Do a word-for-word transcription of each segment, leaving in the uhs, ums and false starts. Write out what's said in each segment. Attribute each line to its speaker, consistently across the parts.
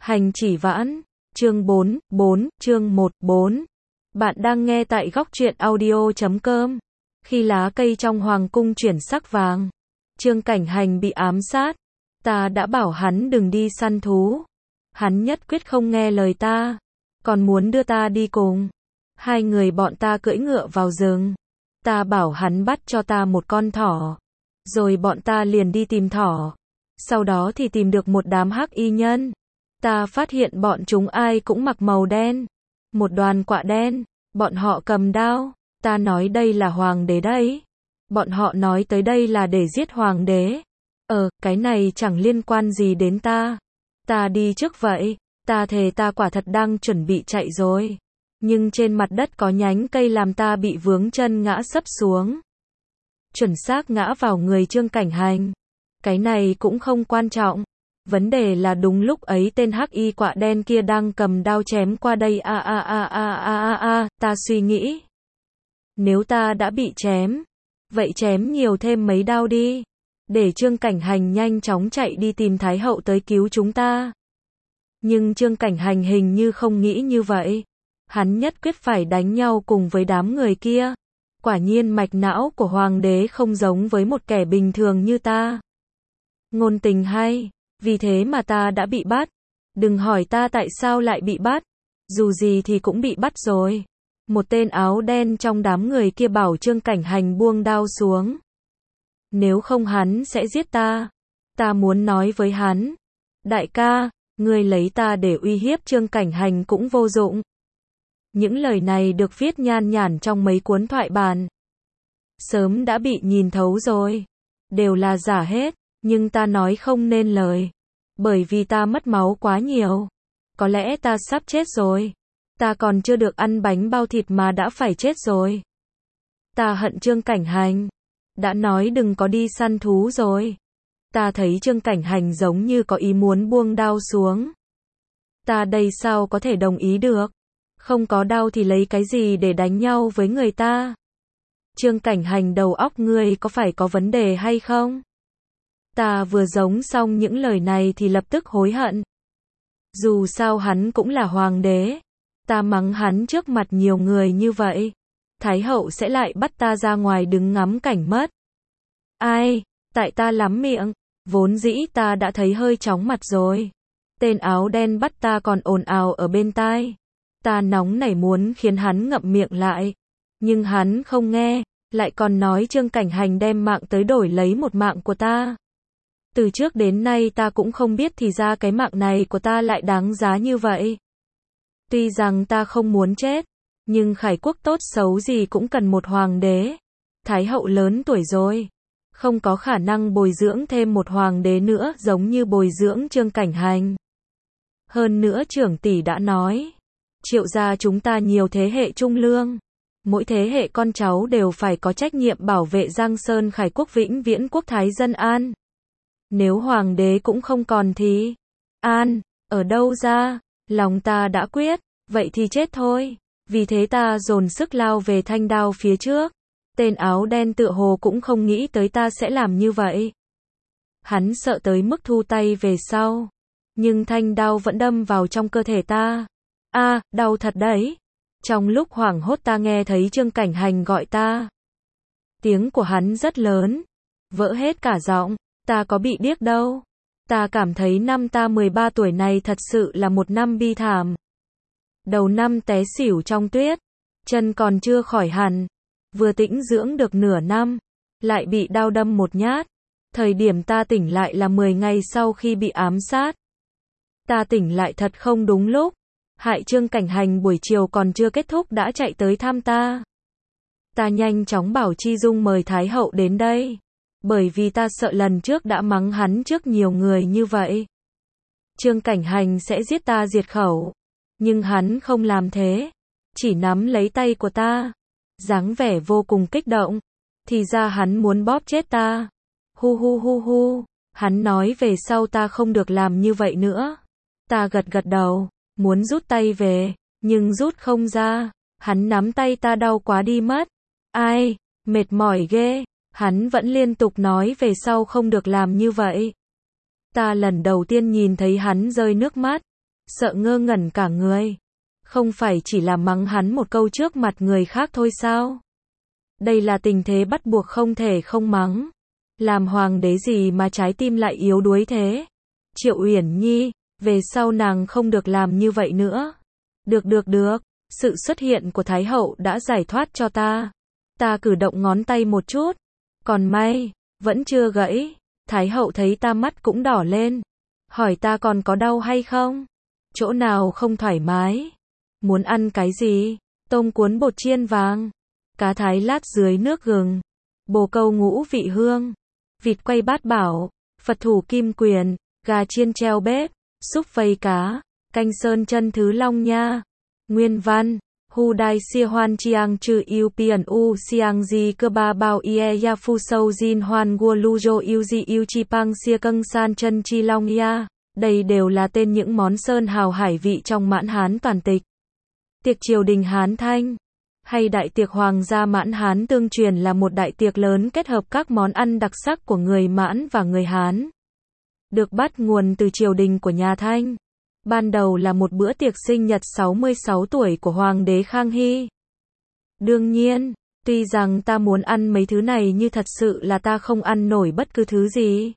Speaker 1: Hành chỉ vãn, chương bốn, bốn, chương một, bốn. Bạn đang nghe tại góc truyện audio chấm com. Khi lá cây trong hoàng cung chuyển sắc vàng, Trương Cảnh Hành bị ám sát. Ta đã bảo hắn đừng đi săn thú. Hắn nhất quyết không nghe lời ta, còn muốn đưa ta đi cùng. Hai người bọn ta cưỡi ngựa vào rừng. Ta bảo hắn bắt cho ta một con thỏ. Rồi bọn ta liền đi tìm thỏ. Sau đó thì tìm được một đám hắc y nhân. Ta phát hiện bọn chúng ai cũng mặc màu đen. Một đoàn quạ đen. Bọn họ cầm đao. Ta nói đây là hoàng đế đấy. Bọn họ nói tới đây là để giết hoàng đế. Ờ, cái này chẳng liên quan gì đến ta. Ta đi trước vậy. Ta thề ta quả thật đang chuẩn bị chạy rồi. Nhưng trên mặt đất có nhánh cây làm ta bị vướng chân ngã sấp xuống. Chuẩn xác ngã vào người Trương Cảnh Hành. Cái này cũng không quan trọng. Vấn đề là đúng lúc ấy tên hắc y quạ đen kia đang cầm đao chém qua đây a a a a a a a, ta suy nghĩ. Nếu ta đã bị chém, vậy chém nhiều thêm mấy đao đi. Để Trương Cảnh Hành nhanh chóng chạy đi tìm Thái Hậu tới cứu chúng ta. Nhưng Trương Cảnh Hành hình như không nghĩ như vậy. Hắn nhất quyết phải đánh nhau cùng với đám người kia. Quả nhiên mạch não của hoàng đế không giống với một kẻ bình thường như ta. Ngôn tình hay, vì thế mà ta đã bị bắt. Đừng hỏi ta tại sao lại bị bắt. Dù gì thì cũng bị bắt rồi. Một tên áo đen trong đám người kia bảo Trương Cảnh Hành buông đao xuống. Nếu không hắn sẽ giết ta. Ta muốn nói với hắn. Đại ca, ngươi lấy ta để uy hiếp Trương Cảnh Hành cũng vô dụng. Những lời này được viết nhan nhản trong mấy cuốn thoại bản. Sớm đã bị nhìn thấu rồi. Đều là giả hết. Nhưng ta nói không nên lời. Bởi vì ta mất máu quá nhiều. Có lẽ ta sắp chết rồi. Ta còn chưa được ăn bánh bao thịt mà đã phải chết rồi. Ta hận Trương Cảnh Hành. Đã nói đừng có đi săn thú rồi. Ta thấy Trương Cảnh Hành giống như có ý muốn buông đao xuống. Ta đây sao có thể đồng ý được. Không có đao thì lấy cái gì để đánh nhau với người ta. Trương Cảnh Hành, đầu óc ngươi có phải có vấn đề hay không? Ta vừa giống xong những lời này thì lập tức hối hận. Dù sao hắn cũng là hoàng đế. Ta mắng hắn trước mặt nhiều người như vậy. Thái hậu sẽ lại bắt ta ra ngoài đứng ngắm cảnh mất. Ai? Tại ta lắm miệng. Vốn dĩ ta đã thấy hơi chóng mặt rồi. Tên áo đen bắt ta còn ồn ào ở bên tai. Ta nóng nảy muốn khiến hắn ngậm miệng lại. Nhưng hắn không nghe. Lại còn nói Trương Cảnh Hành đem mạng tới đổi lấy một mạng của ta. Từ trước đến nay ta cũng không biết thì ra cái mạng này của ta lại đáng giá như vậy. Tuy rằng ta không muốn chết, nhưng Khải quốc tốt xấu gì cũng cần một hoàng đế. Thái hậu lớn tuổi rồi, không có khả năng bồi dưỡng thêm một hoàng đế nữa giống như bồi dưỡng Trương Cảnh Hành. Hơn nữa trưởng tỷ đã nói, Triệu gia chúng ta nhiều thế hệ trung lương. Mỗi thế hệ con cháu đều phải có trách nhiệm bảo vệ Giang Sơn Khải quốc vĩnh viễn quốc thái dân an. Nếu hoàng đế cũng không còn thì an, ở đâu ra? Lòng ta đã quyết, vậy thì chết thôi. Vì thế ta dồn sức lao về thanh đao phía trước. Tên áo đen tựa hồ cũng không nghĩ tới ta sẽ làm như vậy. Hắn sợ tới mức thu tay về sau. Nhưng thanh đao vẫn đâm vào trong cơ thể ta. A, đau thật đấy. Trong lúc hoảng hốt ta nghe thấy Trương Cảnh Hành gọi ta. Tiếng của hắn rất lớn. Vỡ hết cả giọng. Ta có bị điếc đâu. Ta cảm thấy năm ta mười ba tuổi này thật sự là một năm bi thảm. Đầu năm té xỉu trong tuyết. Chân còn chưa khỏi hẳn. Vừa tĩnh dưỡng được nửa năm. Lại bị đao đâm một nhát. Thời điểm ta tỉnh lại là mười ngày sau khi bị ám sát. Ta tỉnh lại thật không đúng lúc. Hại Trương Cảnh Hành buổi chiều còn chưa kết thúc đã chạy tới thăm ta. Ta nhanh chóng bảo Chi Dung mời Thái hậu đến đây. Bởi vì ta sợ lần trước đã mắng hắn trước nhiều người như vậy. Trương Cảnh Hành sẽ giết ta diệt khẩu. Nhưng hắn không làm thế. Chỉ nắm lấy tay của ta. Dáng vẻ vô cùng kích động. Thì ra hắn muốn bóp chết ta. Hu hu hu hu. Hắn nói về sau ta không được làm như vậy nữa. Ta gật gật đầu. Muốn rút tay về. Nhưng rút không ra. Hắn nắm tay ta đau quá đi mất. Ai? Mệt mỏi ghê. Hắn vẫn liên tục nói về sau không được làm như vậy. Ta lần đầu tiên nhìn thấy hắn rơi nước mắt. sợ ngơ ngẩn cả người. Không phải chỉ là mắng hắn một câu trước mặt người khác thôi sao? Đây là tình thế bắt buộc không thể không mắng. Làm hoàng đế gì mà trái tim lại yếu đuối thế? Triệu Uyển Nhi, về sau nàng không được làm như vậy nữa. Được được được, sự xuất hiện của Thái hậu đã giải thoát cho ta. Ta cử động ngón tay một chút. Còn may, vẫn chưa gãy. Thái hậu thấy ta mắt cũng đỏ lên. Hỏi ta còn có đau hay không? Chỗ nào không thoải mái? Muốn ăn cái gì? Tôm cuốn bột chiên vàng, cá thái lát dưới nước gừng, bồ câu ngũ vị hương, vịt quay bát bảo, Phật thủ kim quyền, gà chiên treo bếp, súp vây cá, canh sơn chân thứ long nha. Nguyên văn: Hu dai xia hoan chiang chư yêu pian u siang di cơ ba bao ie ya phu sâu jin hoan gua lu jo yêu di yêu chi pang xia câng san chân chi long ya. Đây đều là tên những món sơn hào hải vị trong Mãn Hán toàn tịch. Tiệc triều đình Hán Thanh hay đại tiệc hoàng gia Mãn Hán tương truyền là một đại tiệc lớn kết hợp các món ăn đặc sắc của người Mãn và người Hán. Được bắt nguồn từ triều đình của nhà Thanh. Ban đầu là một bữa tiệc sinh nhật sáu mươi sáu tuổi của Hoàng đế Khang Hy. Đương nhiên, tuy rằng ta muốn ăn mấy thứ này nhưng thật sự là ta không ăn nổi bất cứ thứ gì.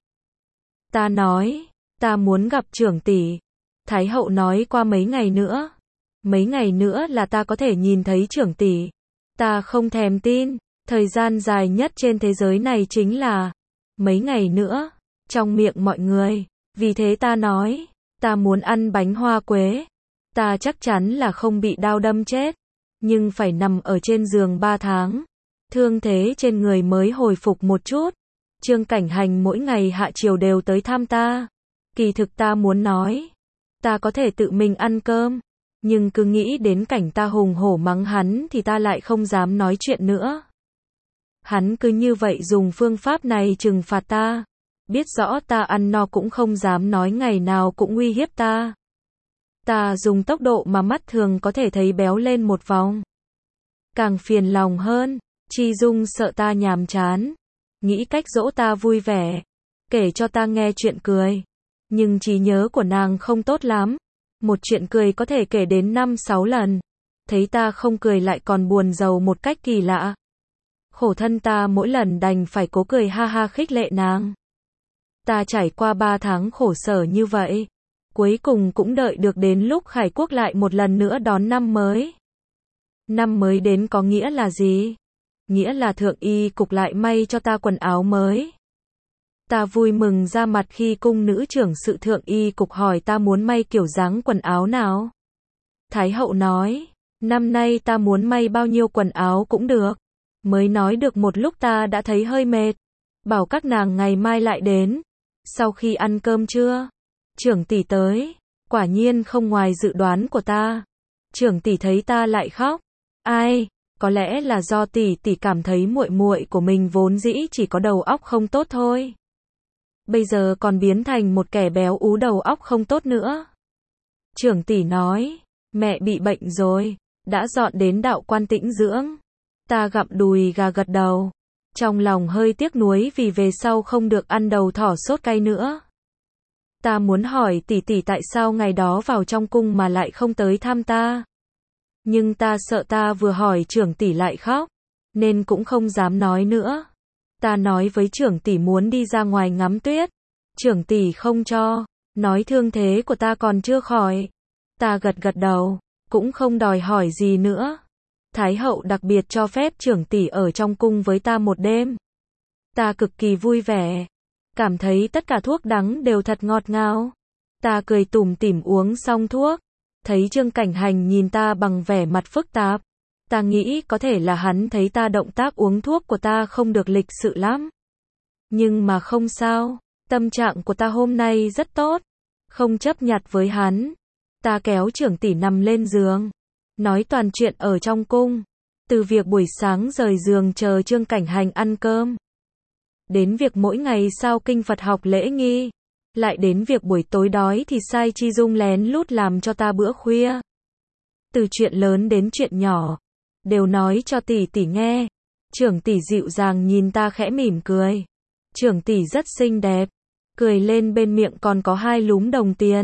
Speaker 1: Ta nói, ta muốn gặp trưởng tỷ. Thái hậu nói qua mấy ngày nữa. Mấy ngày nữa là ta có thể nhìn thấy trưởng tỷ. Ta không thèm tin, thời gian dài nhất trên thế giới này chính là mấy ngày nữa, trong miệng mọi người. Vì thế ta nói, ta muốn ăn bánh hoa quế. Ta chắc chắn là không bị đau đâm chết, nhưng phải nằm ở trên giường ba tháng. Thương thế trên người mới hồi phục một chút. Trương Cảnh Hành mỗi ngày hạ chiều đều tới thăm ta. Kỳ thực ta muốn nói, ta có thể tự mình ăn cơm. Nhưng cứ nghĩ đến cảnh ta hùng hổ mắng hắn thì ta lại không dám nói chuyện nữa. Hắn cứ như vậy dùng phương pháp này trừng phạt ta. Biết rõ ta ăn no cũng không dám nói, ngày nào cũng uy hiếp ta. Ta dùng tốc độ mà mắt thường có thể thấy béo lên một vòng. Càng phiền lòng hơn, Chi Dung sợ ta nhàm chán, nghĩ cách dỗ ta vui vẻ, kể cho ta nghe chuyện cười. Nhưng trí nhớ của nàng không tốt lắm. Một chuyện cười có thể kể đến năm sáu lần. Thấy ta không cười lại còn buồn rầu một cách kỳ lạ. Khổ thân ta mỗi lần đành phải cố cười ha ha khích lệ nàng. Ta trải qua ba tháng khổ sở như vậy. Cuối cùng cũng đợi được đến lúc Khải Quốc lại một lần nữa đón năm mới. Năm mới đến có nghĩa là gì? Nghĩa là thượng y cục lại may cho ta quần áo mới. Ta vui mừng ra mặt khi cung nữ trưởng sự thượng y cục hỏi ta muốn may kiểu dáng quần áo nào. Thái hậu nói, năm nay ta muốn may bao nhiêu quần áo cũng được. Mới nói được một lúc ta đã thấy hơi mệt. Bảo các nàng ngày mai lại đến. Sau khi ăn cơm trưa, trưởng tỷ tới. Quả nhiên không ngoài dự đoán của ta. Trưởng tỷ thấy ta lại khóc. Ai, có lẽ là do tỷ tỷ cảm thấy muội muội của mình vốn dĩ chỉ có đầu óc không tốt thôi. Bây giờ còn biến thành một kẻ béo ú đầu óc không tốt nữa. Trưởng tỷ nói, mẹ bị bệnh rồi, đã dọn đến Đạo Quan tĩnh dưỡng. Ta gặm đùi gà gật đầu, trong lòng hơi tiếc nuối vì về sau không được ăn đầu thỏ sốt cay nữa. Ta muốn hỏi tỷ tỷ tại sao ngày đó vào trong cung mà lại không tới thăm ta. Nhưng ta sợ ta vừa hỏi trưởng tỷ lại khóc, nên cũng không dám nói nữa. Ta nói với trưởng tỷ muốn đi ra ngoài ngắm tuyết. Trưởng tỷ không cho, nói thương thế của ta còn chưa khỏi. Ta gật gật đầu, cũng không đòi hỏi gì nữa. Thái hậu đặc biệt cho phép trưởng tỷ ở trong cung với ta một đêm. Ta cực kỳ vui vẻ, cảm thấy tất cả thuốc đắng đều thật ngọt ngào. Ta cười tủm tỉm uống xong thuốc, thấy Trương Cảnh Hành nhìn ta bằng vẻ mặt phức tạp. Ta nghĩ có thể là hắn thấy ta động tác uống thuốc của ta không được lịch sự lắm. Nhưng mà không sao, tâm trạng của ta hôm nay rất tốt, không chấp nhặt với hắn. Ta kéo trưởng tỷ nằm lên giường, nói toàn chuyện ở trong cung, từ việc buổi sáng rời giường chờ Trương Cảnh Hành ăn cơm, đến việc mỗi ngày sao kinh Phật học lễ nghi, lại đến việc buổi tối đói thì sai Chi Dung lén lút làm cho ta bữa khuya. Từ chuyện lớn đến chuyện nhỏ, đều nói cho tỷ tỷ nghe. Trưởng tỷ dịu dàng nhìn ta khẽ mỉm cười. Trưởng tỷ rất xinh đẹp, cười lên bên miệng còn có hai lúm đồng tiền.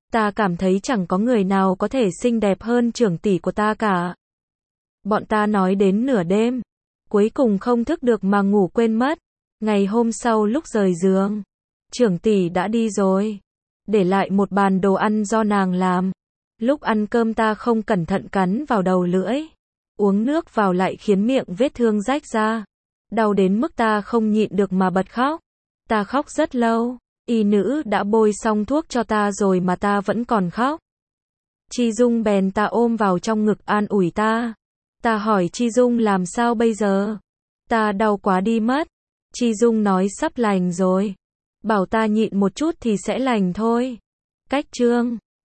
Speaker 1: Ta cảm thấy chẳng có người nào có thể xinh đẹp hơn trưởng tỷ của ta cả. Bọn ta nói đến nửa đêm, cuối cùng không thức được mà ngủ quên mất. Ngày hôm sau lúc rời giường, trưởng tỷ đã đi rồi, để lại một bàn đồ ăn do nàng làm. Lúc ăn cơm ta không cẩn thận cắn vào đầu lưỡi, uống nước vào lại khiến miệng vết thương rách ra. Đau đến mức ta không nhịn được mà bật khóc. Ta khóc rất lâu, y nữ đã bôi xong thuốc cho ta rồi mà ta vẫn còn khóc. Chi Dung bèn ta ôm vào trong ngực an ủi ta. Ta hỏi Chi Dung làm sao bây giờ? Ta đau quá đi mất. Chi Dung nói sắp lành rồi. Bảo ta nhịn một chút thì sẽ lành thôi. Cách chương